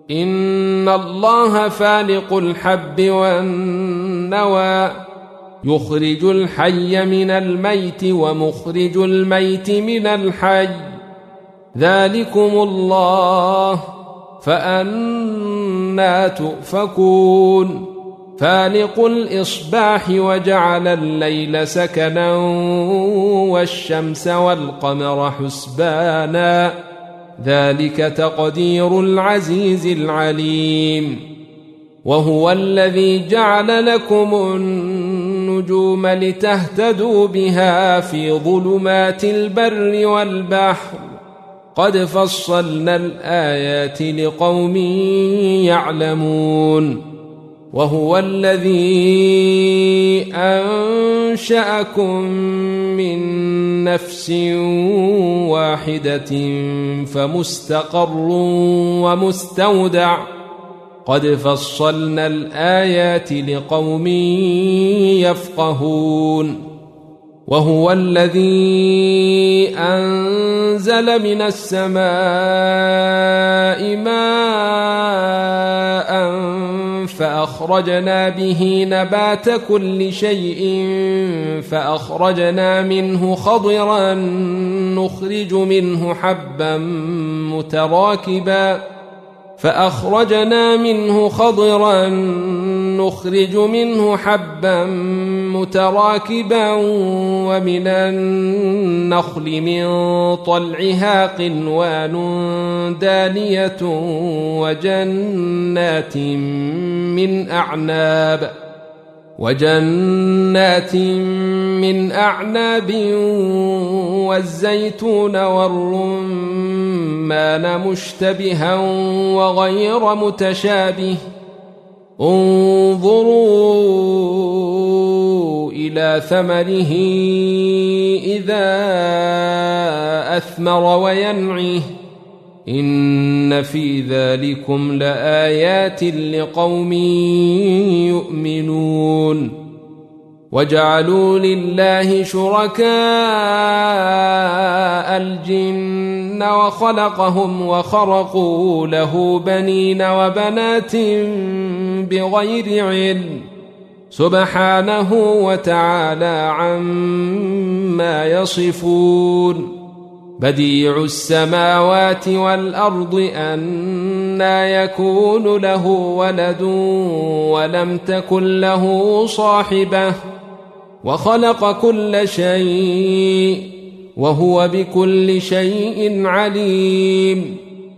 إن الله فالق الحب والنوى يخرج الحي من الميت ومخرج الميت من الحي ذلكم الله فأنى تؤفكون فالق الإصباح وجعل الليل سكنا والشمس والقمر حسبانا ذلك تقدير العزيز العليم وهو الذي جعل لكم النجوم لتهتدوا بها في ظلمات البر والبحر قد فصلنا الآيات لقوم يعلمون وهو الذي أنشأكم من نفس واحدة فمستقر ومستودع قد فصلنا الآيات لقوم يفقهون وهو الذي أنزل من السماء ماء فأخرجنا به نبات كل شيء فأخرجنا منه خضرا نخرج منه حبا متراكبا ومن النخل من طلعها قنوان دانية وجنات من أعناب والزيتون والرمان مشتبها وغير متشابه انظروا إلى ثمره إذا أثمر وينعه إن في ذلكم لآيات لقوم يؤمنون وجعلوا لله شركاء الجن وخلقهم وخرقوا له بنين وبنات بغير علم سبحانه وتعالى عما يصفون بديع السماوات والأرض أنى يكون له ولد ولم تكن له صاحبة وخلق كل شيء وهو بكل شيء عليم